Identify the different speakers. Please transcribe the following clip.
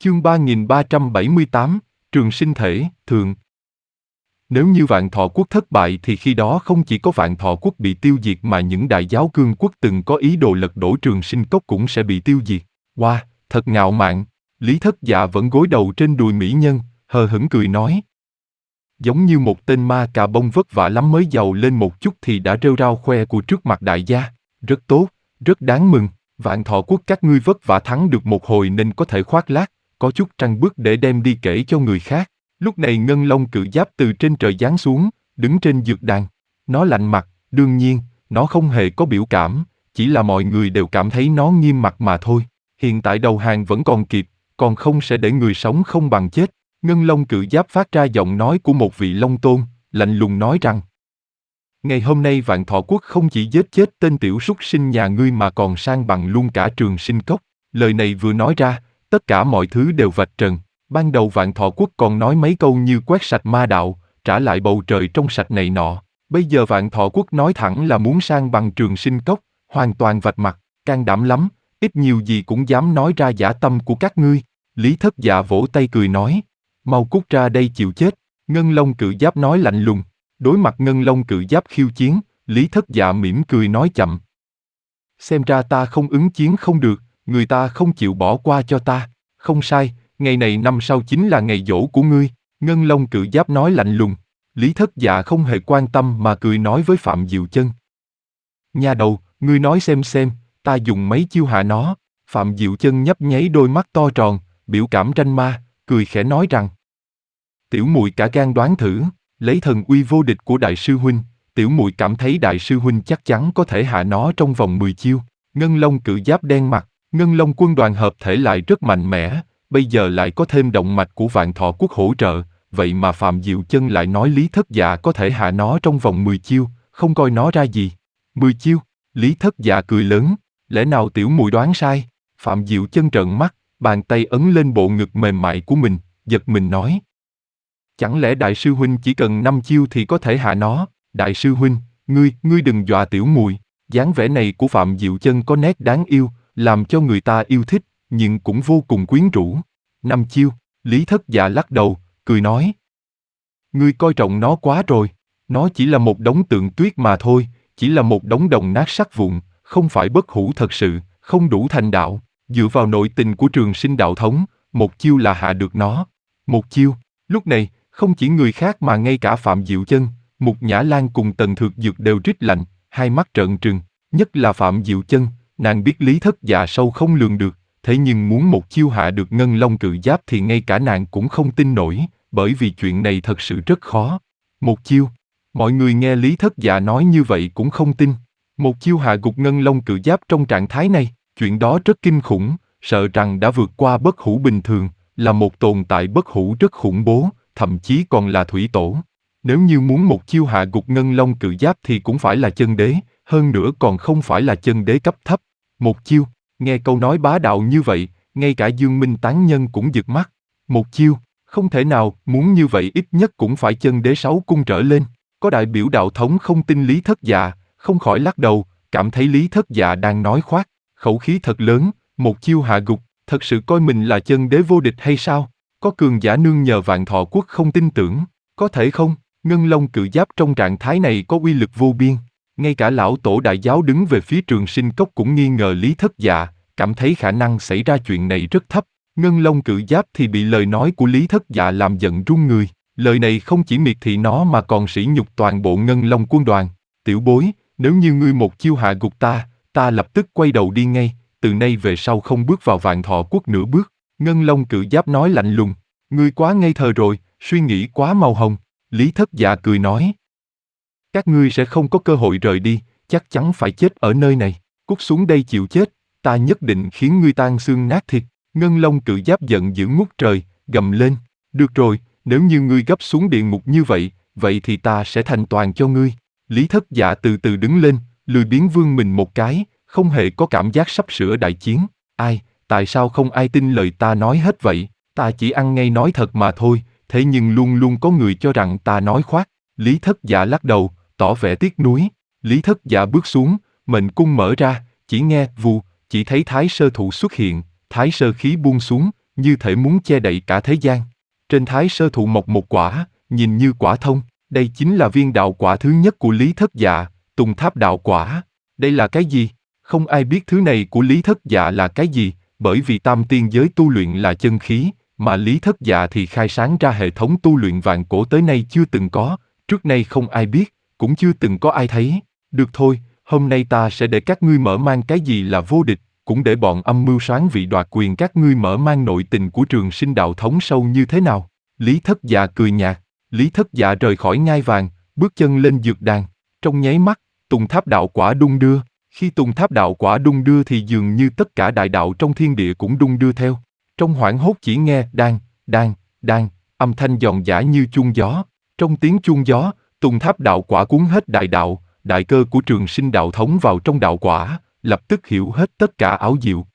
Speaker 1: Chương 3378, Trường sinh thể, thường. Nếu như Vạn Thọ quốc thất bại thì khi đó không chỉ có Vạn Thọ quốc bị tiêu diệt mà những đại giáo cương quốc từng có ý đồ lật đổ Trường Sinh cốc cũng sẽ bị tiêu diệt. Wow, thật ngạo mạn. Lý Thất Dạ vẫn gối đầu trên đùi mỹ nhân, hờ hững cười nói. Giống như một tên ma cà bông vất vả lắm mới giàu lên một chút thì đã rêu rao khoe của trước mặt đại gia. Rất tốt, rất đáng mừng. Vạn Thọ quốc các ngươi vất vả thắng được một hồi nên có thể khoác lác, có chút trăng bước để đem đi kể cho người khác. Lúc này Ngân Long cự giáp từ trên trời giáng xuống, đứng trên dược đàn. Nó lạnh mặt, đương nhiên, nó không hề có biểu cảm, chỉ là mọi người đều cảm thấy nó nghiêm mặt mà thôi. Hiện tại đầu hàng vẫn còn kịp, còn không sẽ để người sống không bằng chết. Ngân Long cự giáp phát ra giọng nói của một vị Long Tôn, lạnh lùng nói rằng: Ngày hôm nay Vạn Thọ quốc không chỉ giết chết tên tiểu súc sinh nhà ngươi mà còn san bằng luôn cả Trường Sinh cốc. Lời này vừa nói ra, tất cả mọi thứ đều vạch trần. Ban đầu Vạn Thọ quốc còn nói mấy câu như quét sạch ma đạo, trả lại bầu trời trong sạch này nọ. Bây giờ Vạn Thọ quốc nói thẳng là muốn san bằng Trường Sinh cốc, hoàn toàn vạch mặt, can đảm lắm, ít nhiều gì cũng dám nói ra dã tâm của các ngươi. Lý Thất Dạ vỗ tay cười nói: Mau cút ra đây chịu chết. Ngân Long cự giáp nói lạnh lùng. Đối mặt Ngân Long cự giáp khiêu chiến, Lý Thất Dạ mỉm cười nói chậm: Xem ra ta không ứng chiến không được, người ta không chịu bỏ qua cho ta. Không sai, ngày này năm sau chính là ngày giỗ của ngươi. Ngân Long cự giáp nói lạnh lùng. Lý Thất Dạ không hề quan tâm mà cười nói với Phạm Diệu Chân: Nha đầu, ngươi nói xem, ta dùng mấy chiêu hạ nó. Phạm Diệu Chân nhấp nháy đôi mắt to tròn, biểu cảm ranh ma, cười khẽ nói rằng: Tiểu muội cả gan đoán thử. Lấy thần uy vô địch của đại sư huynh, tiểu muội cảm thấy đại sư huynh chắc chắn có thể hạ nó trong vòng 10 chiêu. Ngân Long cự giáp đen mặt, Ngân Long quân đoàn hợp thể lại rất mạnh mẽ, bây giờ lại có thêm động mạch của Vạn Thọ quốc hỗ trợ, vậy mà Phạm Diệu Chân lại nói Lý Thất Dạ có thể hạ nó trong vòng 10 chiêu, không coi nó ra gì. 10 chiêu? Lý Thất Dạ cười lớn, lẽ nào tiểu muội đoán sai? Phạm Diệu Chân trợn mắt, bàn tay ấn lên bộ ngực mềm mại của mình, giật mình nói: Chẳng lẽ đại sư huynh chỉ cần 5 chiêu thì có thể hạ nó? Đại sư huynh, ngươi đừng dọa tiểu muội. Dáng vẻ này của Phạm Diệu Chân có nét đáng yêu, làm cho người ta yêu thích, nhưng cũng vô cùng quyến rũ. 5 chiêu, Lý Thất Dạ lắc đầu, cười nói: Ngươi coi trọng nó quá rồi, nó chỉ là một đống tượng tuyết mà thôi, chỉ là một đống đồng nát sắt vụn, không phải bất hủ thật sự, không đủ thành đạo. Dựa vào nội tình của Trường Sinh đạo thống, một chiêu là hạ được nó. Một chiêu. Lúc này, không chỉ người khác mà ngay cả Phạm Diệu Chân, Mục Nhã Lan cùng Tần Thược Dược đều rít lạnh, hai mắt trợn trừng. Nhất là Phạm Diệu Chân, nàng biết Lý Thất Dạ sâu không lường được, thế nhưng muốn một chiêu hạ được Ngân Long cự giáp thì ngay cả nàng cũng không tin nổi, bởi vì chuyện này thật sự rất khó. Một chiêu. Mọi người nghe Lý Thất Dạ nói như vậy cũng không tin. Một chiêu hạ gục Ngân Long cự giáp trong trạng thái này, chuyện đó rất kinh khủng, sợ rằng đã vượt qua bất hủ bình thường, là một tồn tại bất hủ rất khủng bố, thậm chí còn là thủy tổ. Nếu như muốn một chiêu hạ gục Ngân Long cự giáp thì cũng phải là chân đế, hơn nữa còn không phải là chân đế cấp thấp. Một chiêu, nghe câu nói bá đạo như vậy, ngay cả Dương Minh tán nhân cũng giật mắt. Một chiêu, không thể nào, muốn như vậy ít nhất cũng phải chân đế 6 cung trở lên. Có đại biểu đạo thống không tin Lý Thất Dạ, không khỏi lắc đầu, cảm thấy Lý Thất Dạ đang nói khoác, khẩu khí thật lớn, một chiêu hạ gục, thật sự coi mình là chân đế vô địch hay sao? Có cường giả nương nhờ Vạn Thọ quốc không tin tưởng, có thể không? Ngân Long cự giáp trong trạng thái này có uy lực vô biên, ngay cả lão tổ đại giáo đứng về phía Trường Sinh cốc cũng nghi ngờ Lý Thất Dạ, cảm thấy khả năng xảy ra chuyện này rất thấp. Ngân Long cự giáp thì bị lời nói của Lý Thất Dạ làm giận run người, lời này không chỉ miệt thị nó mà còn sỉ nhục toàn bộ Ngân Long quân đoàn. Tiểu bối, nếu như ngươi một chiêu hạ gục ta lập tức quay đầu đi ngay, từ nay về sau không bước vào Vạn Thọ quốc nửa bước. Ngân Long cự giáp nói lạnh lùng, ngươi quá ngây thơ rồi, suy nghĩ quá màu hồng. Lý Thất Dạ cười nói: Các ngươi sẽ không có cơ hội rời đi, chắc chắn phải chết ở nơi này, cút xuống đây chịu chết, ta nhất định khiến ngươi tan xương nát thịt. Ngân Long cự giáp giận dữ ngút trời, gầm lên: Được rồi, nếu như ngươi gấp xuống địa ngục như vậy thì ta sẽ thành toàn cho ngươi. Lý Thất Dạ từ từ đứng lên, lười biếng vươn mình một cái, không hề có cảm giác sắp sửa đại chiến. Tại sao không ai tin lời ta nói hết vậy? Ta chỉ ăn ngay nói thật mà thôi, thế nhưng luôn luôn có người cho rằng ta nói khoác. Lý Thất Dạ lắc đầu, tỏ vẻ tiếc nuối. Lý Thất Dạ bước xuống, mệnh cung mở ra, chỉ nghe vù, chỉ thấy Thái Sơ thụ xuất hiện, Thái Sơ khí buông xuống, như thể muốn che đậy cả thế gian. Trên thái sơ thụ mọc một quả, nhìn như quả thông, đây chính là viên đạo quả thứ nhất của Lý Thất Dạ, Tùng Tháp đạo quả. Đây là cái gì? Không ai biết thứ này của Lý Thất Dạ là cái gì, bởi vì tam tiên giới tu luyện là chân khí, mà Lý Thất Dạ thì khai sáng ra hệ thống tu luyện vạn cổ tới nay chưa từng có, trước nay không ai biết, cũng chưa từng có ai thấy. Được thôi, hôm nay ta sẽ để các ngươi mở mang cái gì là vô địch, cũng để bọn âm mưu soán vị đoạt quyền các ngươi mở mang nội tình của Trường Sinh đạo thống sâu như thế nào. Lý Thất Dạ cười nhạt, Lý Thất Dạ rời khỏi ngai vàng, bước chân lên dược đàn. Trong nháy mắt, Tùng Tháp đạo quả đung đưa. Khi Tùng Tháp đạo quả đung đưa thì dường như tất cả đại đạo trong thiên địa cũng đung đưa theo. Trong hoảng hốt chỉ nghe đan, đan, đan, âm thanh giòn giã như chuông gió. Trong tiếng chuông gió, Tùng Tháp đạo quả cuốn hết đại đạo, đại cơ của Trường Sinh đạo thống vào trong đạo quả, lập tức hiểu hết tất cả ảo diệu,